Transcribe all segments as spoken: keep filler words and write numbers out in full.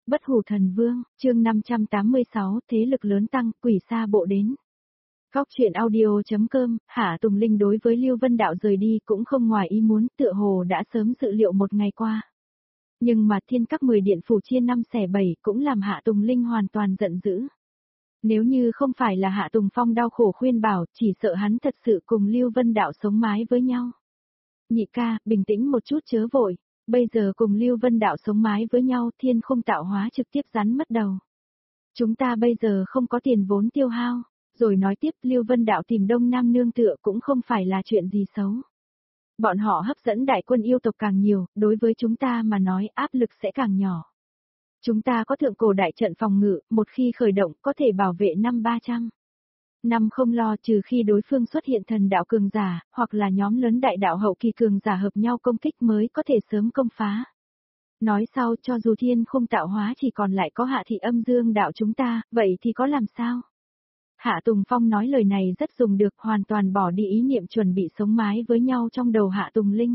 Bất hủ thần vương, chương năm trăm tám mươi sáu, thế lực lớn tăng, quỷ xa bộ đến. Góc truyện audio.com, Hạ Tùng Linh đối với Lưu Vân Đạo rời đi cũng không ngoài ý muốn, tựa hồ đã sớm dự liệu một ngày qua. Nhưng mà thiên các mười điện phủ chia năm xẻ bảy cũng làm Hạ Tùng Linh hoàn toàn giận dữ. Nếu như không phải là Hạ Tùng Phong đau khổ khuyên bảo, chỉ sợ hắn thật sự cùng Lưu Vân Đạo sống mái với nhau. Nhị ca, bình tĩnh một chút chớ vội. Bây giờ cùng Lưu Vân Đạo sống mái với nhau, thiên không tạo hóa trực tiếp rắn mất đầu. Chúng ta bây giờ không có tiền vốn tiêu hao, rồi nói tiếp Lưu Vân Đạo tìm Đông Nam nương tựa cũng không phải là chuyện gì xấu. Bọn họ hấp dẫn đại quân yêu tộc càng nhiều, đối với chúng ta mà nói áp lực sẽ càng nhỏ. Chúng ta có thượng cổ đại trận phòng ngự, một khi khởi động có thể bảo vệ năm ba trăm. Năm không lo trừ khi đối phương xuất hiện thần đạo cường giả, hoặc là nhóm lớn đại đạo hậu kỳ cường giả hợp nhau công kích mới có thể sớm công phá. Nói sau cho dù thiên không tạo hóa chỉ còn lại có Hạ Thị Âm Dương đạo chúng ta, vậy thì có làm sao? Hạ Tùng Phong nói lời này rất dùng được, hoàn toàn bỏ đi ý niệm chuẩn bị sống mái với nhau trong đầu Hạ Tùng Linh.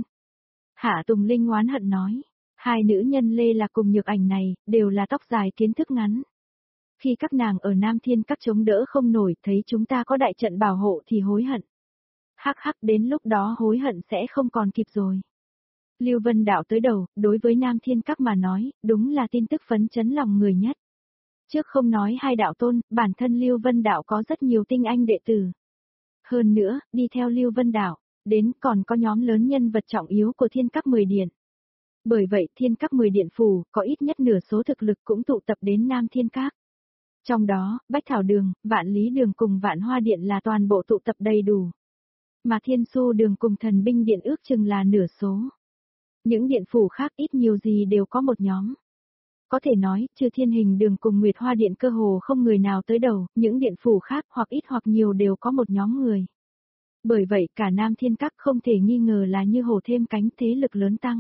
Hạ Tùng Linh oán hận nói, hai nữ nhân Lê là cùng nhược ảnh này, đều là tóc dài kiến thức ngắn. Khi các nàng ở Nam Thiên các chống đỡ không nổi, thấy chúng ta có đại trận bảo hộ thì hối hận. Hắc hắc, đến lúc đó hối hận sẽ không còn kịp rồi. Lưu Vân Đạo tới đầu, đối với Nam Thiên các mà nói, đúng là tin tức phấn chấn lòng người nhất. Trước không nói hai đạo tôn, bản thân Lưu Vân Đạo có rất nhiều tinh anh đệ tử. Hơn nữa, đi theo Lưu Vân Đạo, đến còn có nhóm lớn nhân vật trọng yếu của Thiên các mười điện. Bởi vậy Thiên các mười điện phủ, có ít nhất nửa số thực lực cũng tụ tập đến Nam Thiên các. Trong đó, Bách Thảo Đường, Vạn Lý Đường cùng Vạn Hoa Điện là toàn bộ tụ tập đầy đủ. Mà Thiên Xu Đường cùng Thần Binh Điện ước chừng là nửa số. Những điện phủ khác ít nhiều gì đều có một nhóm. Có thể nói, trừ Thiên Hình Đường cùng Nguyệt Hoa Điện cơ hồ không người nào tới đầu, những điện phủ khác hoặc ít hoặc nhiều đều có một nhóm người. Bởi vậy cả Nam Thiên Các không thể nghi ngờ là như hổ thêm cánh, thế lực lớn tăng.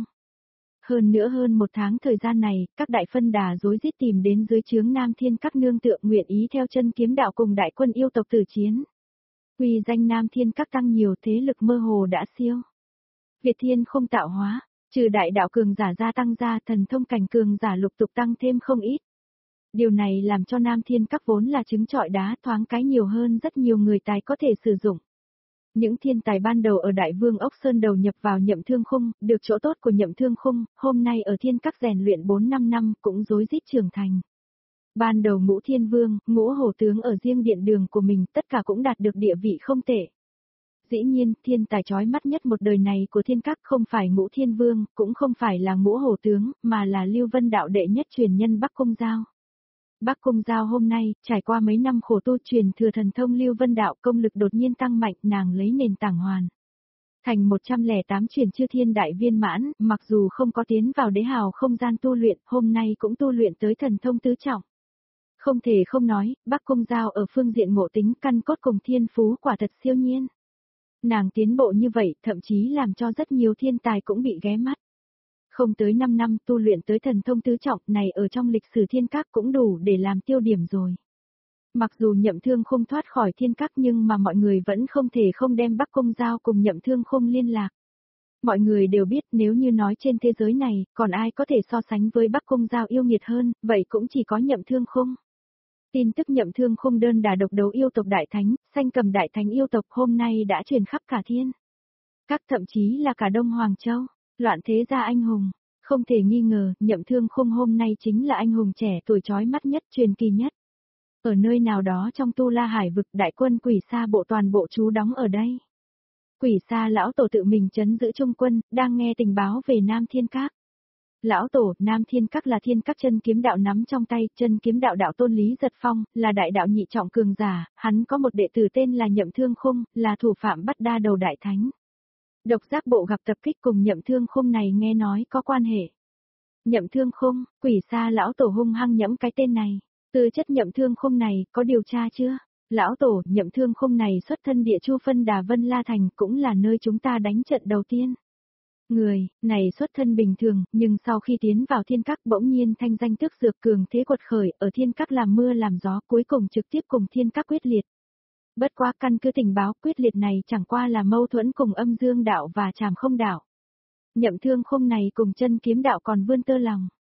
Hơn nữa hơn một tháng thời gian này, các đại phân đà rối rít tìm đến dưới trướng Nam Thiên Các nương tựa nguyện ý theo chân kiếm đạo cùng đại quân yêu tộc tử chiến. Quy danh Nam Thiên Các tăng nhiều, thế lực mơ hồ đã siêu. Việt Thiên không tạo hóa, trừ đại đạo cường giả gia tăng ra, thần thông cảnh cường giả lục tục tăng thêm không ít. Điều này làm cho Nam Thiên Các vốn là trứng trọi đá thoáng cái nhiều hơn rất nhiều người tài có thể sử dụng. Những thiên tài ban đầu ở Đại Vương Ốc Sơn đầu nhập vào Nhậm Thương Khung, được chỗ tốt của Nhậm Thương Khung, hôm nay ở Thiên Các rèn luyện bốn năm năm cũng rối rít trưởng thành. Ban đầu Ngũ Thiên Vương, Ngũ Hổ Tướng ở riêng điện đường của mình tất cả cũng đạt được địa vị không tệ. Dĩ nhiên, thiên tài chói mắt nhất một đời này của Thiên Các không phải Ngũ Thiên Vương, cũng không phải là Ngũ Hổ Tướng, mà là Lưu Vân Đạo đệ nhất truyền nhân Bắc Cung Giao. Bắc Cung Giao hôm nay, trải qua mấy năm khổ tu truyền thừa thần thông Lưu Vân Đạo, công lực đột nhiên tăng mạnh, nàng lấy nền tảng hoàn. Thành một trăm lẻ tám truyền chư thiên đại viên mãn, mặc dù không có tiến vào đế hào không gian tu luyện, hôm nay cũng tu luyện tới thần thông tứ trọng. Không thể không nói, Bắc Cung Giao ở phương diện ngộ tính căn cốt cùng thiên phú quả thật siêu nhiên. Nàng tiến bộ như vậy, thậm chí làm cho rất nhiều thiên tài cũng bị ghé mắt. Không tới năm năm tu luyện tới thần thông tứ trọng này ở trong lịch sử Thiên Các cũng đủ để làm tiêu điểm rồi. Mặc dù Nhậm Thương Khung thoát khỏi Thiên Các nhưng mà mọi người vẫn không thể không đem Bắc Cung Giao cùng Nhậm Thương Khung liên lạc. Mọi người đều biết nếu như nói trên thế giới này, còn ai có thể so sánh với Bắc Cung Giao yêu nghiệt hơn, vậy cũng chỉ có Nhậm Thương Khung. Tin tức Nhậm Thương Khung đơn đà độc đấu yêu tộc đại thánh, sanh cầm đại thánh yêu tộc hôm nay đã truyền khắp cả thiên. Các thậm chí là cả Đông Hoàng Châu. Loạn thế gia anh hùng, không thể nghi ngờ, Nhậm Thương Khung hôm nay chính là anh hùng trẻ tuổi chói mắt nhất, truyền kỳ nhất. Ở nơi nào đó trong Tu La Hải vực, đại quân Quỷ Sa bộ toàn bộ trú đóng ở đây. Quỷ Sa lão tổ tự mình trấn giữ trung quân, đang nghe tình báo về Nam Thiên Các. Lão tổ, Nam Thiên Các là Thiên Các chân kiếm đạo nắm trong tay, chân kiếm đạo đạo tôn Lý Giật Phong, là đại đạo nhị trọng cường giả, hắn có một đệ tử tên là Nhậm Thương Khung, là thủ phạm bắt đa đầu đại thánh. Độc Giác bộ gặp tập kích cùng Nhậm Thương Khung này nghe nói có quan hệ. Nhậm Thương Khung, Quỷ Sa lão tổ hung hăng nhẫm cái tên này. Tư chất Nhậm Thương Khung này có điều tra chưa? Lão tổ, Nhậm Thương Khung này xuất thân địa Chu Phân Đà Vân La Thành, cũng là nơi chúng ta đánh trận đầu tiên. Người này xuất thân bình thường, nhưng sau khi tiến vào Thiên Các bỗng nhiên thanh danh tước dược cường thế quật khởi, ở Thiên Các làm mưa làm gió, cuối cùng trực tiếp cùng Thiên Các quyết liệt. Bất quá căn cứ tình báo quyết liệt này chẳng qua là mâu thuẫn cùng Âm Dương đạo và Trảm Không đạo. Nhậm Thương Khung này cùng chân kiếm đạo còn vươn tơ lòng.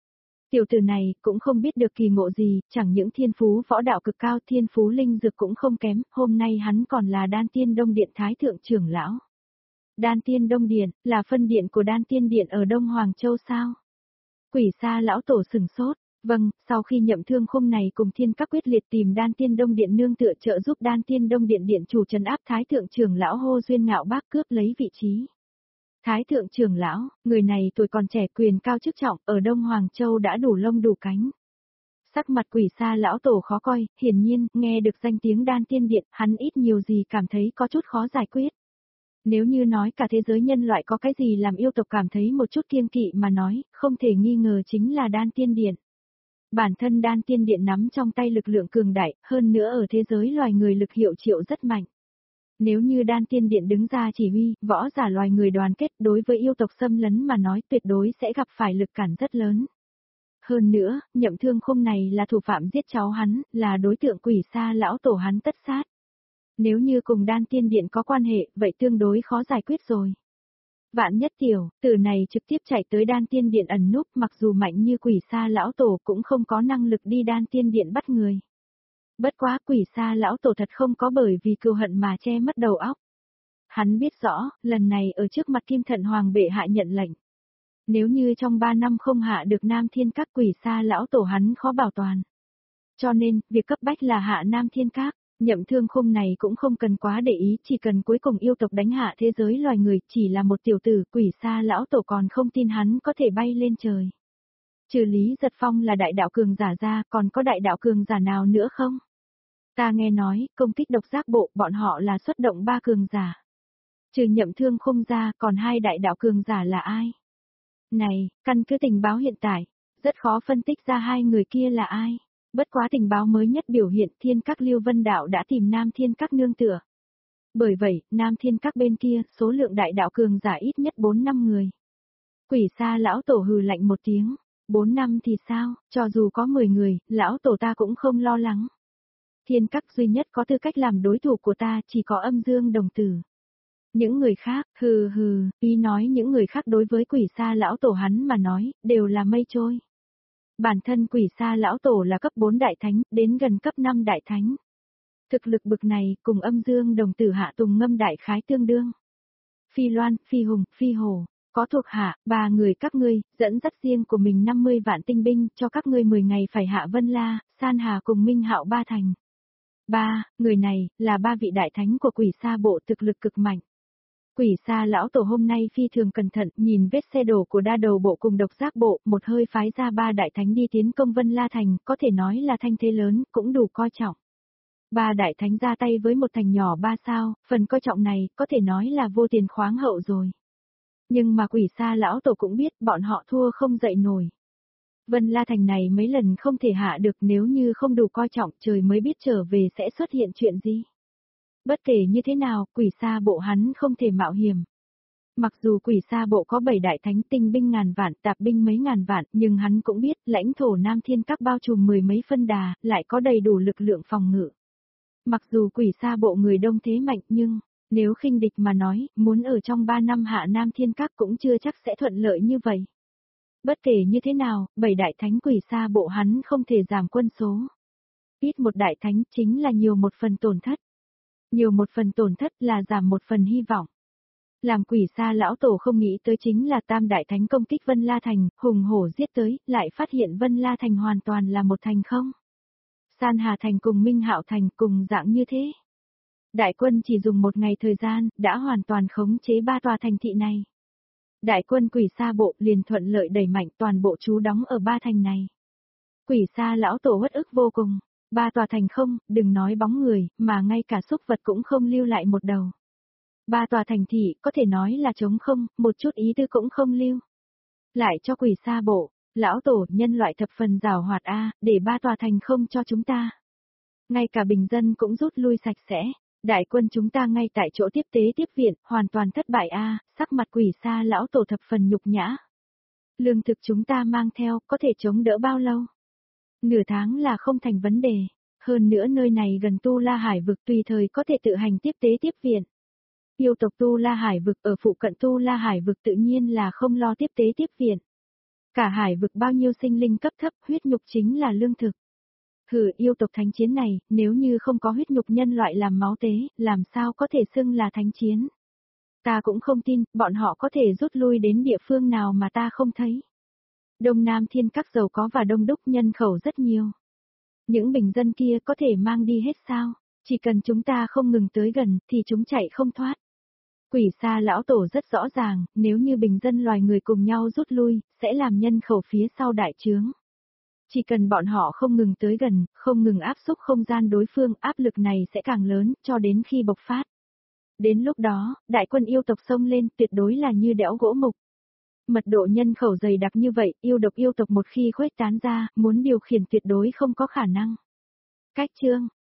Tiểu tử này cũng không biết được kỳ ngộ gì, chẳng những thiên phú võ đạo cực cao, thiên phú linh dược cũng không kém, hôm nay hắn còn là Đan Tiên Đông Điện Thái Thượng trưởng lão. Đan Tiên Đông Điện, là phân điện của Đan Tiên Điện ở Đông Hoàng Châu sao? Quỷ Sa lão tổ sừng sốt, vâng, sau khi Nhậm Thương Khung này cùng Thiên Các quyết liệt tìm Đan Tiên Đông Điện nương tựa trợ giúp Đan Tiên Đông Điện điện chủ trấn áp Thái Thượng trưởng lão Hô Duyên Ngạo Bác cướp lấy vị trí. Thái Thượng trưởng lão, người này tuổi còn trẻ quyền cao chức trọng, ở Đông Hoàng Châu đã đủ lông đủ cánh. Sắc mặt Quỷ Sa lão tổ khó coi, hiển nhiên, nghe được danh tiếng Đan Tiên Điện, hắn ít nhiều gì cảm thấy có chút khó giải quyết. Nếu như nói cả thế giới nhân loại có cái gì làm yêu tộc cảm thấy một chút kiêng kỵ mà nói, không thể nghi ngờ chính là Đan Tiên Điện. Bản thân Đan Tiên Điện nắm trong tay lực lượng cường đại, hơn nữa ở thế giới loài người lực hiệu triệu rất mạnh. Nếu như Đan Tiên Điện đứng ra chỉ huy, võ giả loài người đoàn kết đối với yêu tộc xâm lấn mà nói tuyệt đối sẽ gặp phải lực cản rất lớn. Hơn nữa, Nhậm Thương Khung này là thủ phạm giết cháu hắn, là đối tượng Quỷ Sa lão tổ hắn tất sát. Nếu như cùng Đan Tiên Điện có quan hệ, vậy tương đối khó giải quyết rồi. Vạn nhất tiểu, tử này trực tiếp chạy tới Đan Tiên Điện ẩn núp, mặc dù mạnh như Quỷ Sa lão tổ cũng không có năng lực đi Đan Tiên Điện bắt người. Bất quá Quỷ Sa lão tổ thật không có bởi vì cừu hận mà che mất đầu óc. Hắn biết rõ, lần này ở trước mặt Kim Thận Hoàng bệ hạ nhận lệnh. Nếu như trong ba năm không hạ được Nam Thiên Các, Quỷ Sa lão tổ hắn khó bảo toàn. Cho nên, việc cấp bách là hạ Nam Thiên Các. Nhậm Thương Khung này cũng không cần quá để ý, chỉ cần cuối cùng yêu tộc đánh hạ thế giới loài người, chỉ là một tiểu tử. Quỷ Sa lão tổ còn không tin hắn có thể bay lên trời. Trừ Lý Giật Phong là đại đạo cường giả ra, còn có đại đạo cường giả nào nữa không? Ta nghe nói, công kích độc giác bộ, bọn họ là xuất động ba cường giả. Trừ Nhậm Thương Khung ra, còn hai đại đạo cường giả là ai? Này, căn cứ tình báo hiện tại, rất khó phân tích ra hai người kia là ai. Bất quá tình báo mới nhất biểu hiện Thiên Các Lưu Vân Đạo đã tìm Nam Thiên Các nương tựa. Bởi vậy, Nam Thiên Các bên kia, số lượng đại đạo cường giả ít nhất bốn năm người. Quỷ Sa lão tổ hừ lạnh một tiếng, bốn năm thì sao, cho dù có mười người, lão tổ ta cũng không lo lắng. Thiên Các duy nhất có tư cách làm đối thủ của ta chỉ có Âm Dương đồng tử. Những người khác, hừ hừ, ý nói những người khác đối với Quỷ Sa lão tổ hắn mà nói, đều là mây trôi. Bản thân Quỷ Sa lão tổ là cấp bốn đại thánh, đến gần cấp năm đại thánh. Thực lực bực này, cùng Âm Dương đồng tử Hạ Tùng Ngâm đại khái tương đương. Phi Loan, Phi Hùng, Phi Hổ, có thuộc hạ, ba người các ngươi, dẫn dắt riêng của mình năm mươi vạn tinh binh, cho các ngươi mười ngày phải hạ Vân La, San Hà cùng Minh Hạo ba thành. Ba, người này, là ba vị đại thánh của Quỷ Sa bộ thực lực cực mạnh. Quỷ Sa lão tổ hôm nay phi thường cẩn thận, nhìn vết xe đổ của đa đầu bộ cùng độc giác bộ, một hơi phái ra ba đại thánh đi tiến công Vân La thành, có thể nói là thanh thế lớn, cũng đủ coi trọng. Ba đại thánh ra tay với một thành nhỏ ba sao, phần coi trọng này, có thể nói là vô tiền khoáng hậu rồi. Nhưng mà Quỷ Sa lão tổ cũng biết, bọn họ thua không dậy nổi. Vân La thành này mấy lần không thể hạ được, nếu như không đủ coi trọng, trời mới biết trở về sẽ xuất hiện chuyện gì. Bất kể như thế nào, Quỷ Sa bộ hắn không thể mạo hiểm. Mặc dù Quỷ Sa bộ có bảy đại thánh, tinh binh ngàn vạn, tạp binh mấy ngàn vạn, nhưng hắn cũng biết, lãnh thổ Nam Thiên Các bao trùm mười mấy phân đà, lại có đầy đủ lực lượng phòng ngự. Mặc dù Quỷ Sa bộ người đông thế mạnh, nhưng nếu khinh địch mà nói, muốn ở trong ba năm hạ Nam Thiên Các cũng chưa chắc sẽ thuận lợi như vậy. Bất kể như thế nào, bảy đại thánh Quỷ Sa bộ hắn không thể giảm quân số. Ít một đại thánh chính là nhiều một phần tổn thất. Nhiều một phần tổn thất là giảm một phần hy vọng. Làm Quỷ Sa lão tổ không nghĩ tới chính là tam đại thánh công kích Vân La thành, hùng hổ giết tới, lại phát hiện Vân La thành hoàn toàn là một thành không. San Hà thành cùng Minh Hạo thành cùng dạng như thế. Đại quân chỉ dùng một ngày thời gian, đã hoàn toàn khống chế ba tòa thành thị này. Đại quân Quỷ Sa bộ liền thuận lợi đẩy mạnh toàn bộ trú đóng ở ba thành này. Quỷ Sa lão tổ uất ức vô cùng. Ba tòa thành không, đừng nói bóng người, mà ngay cả súc vật cũng không lưu lại một đầu. Ba tòa thành thị, có thể nói là trống không, một chút ý tư cũng không lưu. Lại cho Quỷ Sa bộ, lão tổ, nhân loại thập phần giàu hoạt a, để ba tòa thành không cho chúng ta. Ngay cả bình dân cũng rút lui sạch sẽ, đại quân chúng ta ngay tại chỗ tiếp tế tiếp viện, hoàn toàn thất bại a, sắc mặt Quỷ Sa lão tổ thập phần nhục nhã. Lương thực chúng ta mang theo, có thể chống đỡ bao lâu? Nửa tháng là không thành vấn đề, hơn nữa nơi này gần Tu La Hải vực tùy thời có thể tự hành tiếp tế tiếp viện. Yêu tộc Tu La Hải vực ở phụ cận Tu La Hải vực tự nhiên là không lo tiếp tế tiếp viện. Cả hải vực bao nhiêu sinh linh cấp thấp, huyết nhục chính là lương thực. Hừ, yêu tộc thánh chiến này, nếu như không có huyết nhục nhân loại làm máu tế, làm sao có thể xưng là thánh chiến. Ta cũng không tin, bọn họ có thể rút lui đến địa phương nào mà ta không thấy. Đông Nam Thiên Các giàu có và đông đúc, nhân khẩu rất nhiều. Những bình dân kia có thể mang đi hết sao? Chỉ cần chúng ta không ngừng tới gần, thì chúng chạy không thoát. Quỷ Sa lão tổ rất rõ ràng, nếu như bình dân loài người cùng nhau rút lui, sẽ làm nhân khẩu phía sau đại trướng. Chỉ cần bọn họ không ngừng tới gần, không ngừng áp xúc không gian đối phương, áp lực này sẽ càng lớn, cho đến khi bộc phát. Đến lúc đó, đại quân yêu tộc xông lên, tuyệt đối là như đẽo gỗ mục. Mật độ nhân khẩu dày đặc như vậy, yêu độc yêu tộc một khi khuếch tán ra, muốn điều khiển tuyệt đối không có khả năng. Cách chương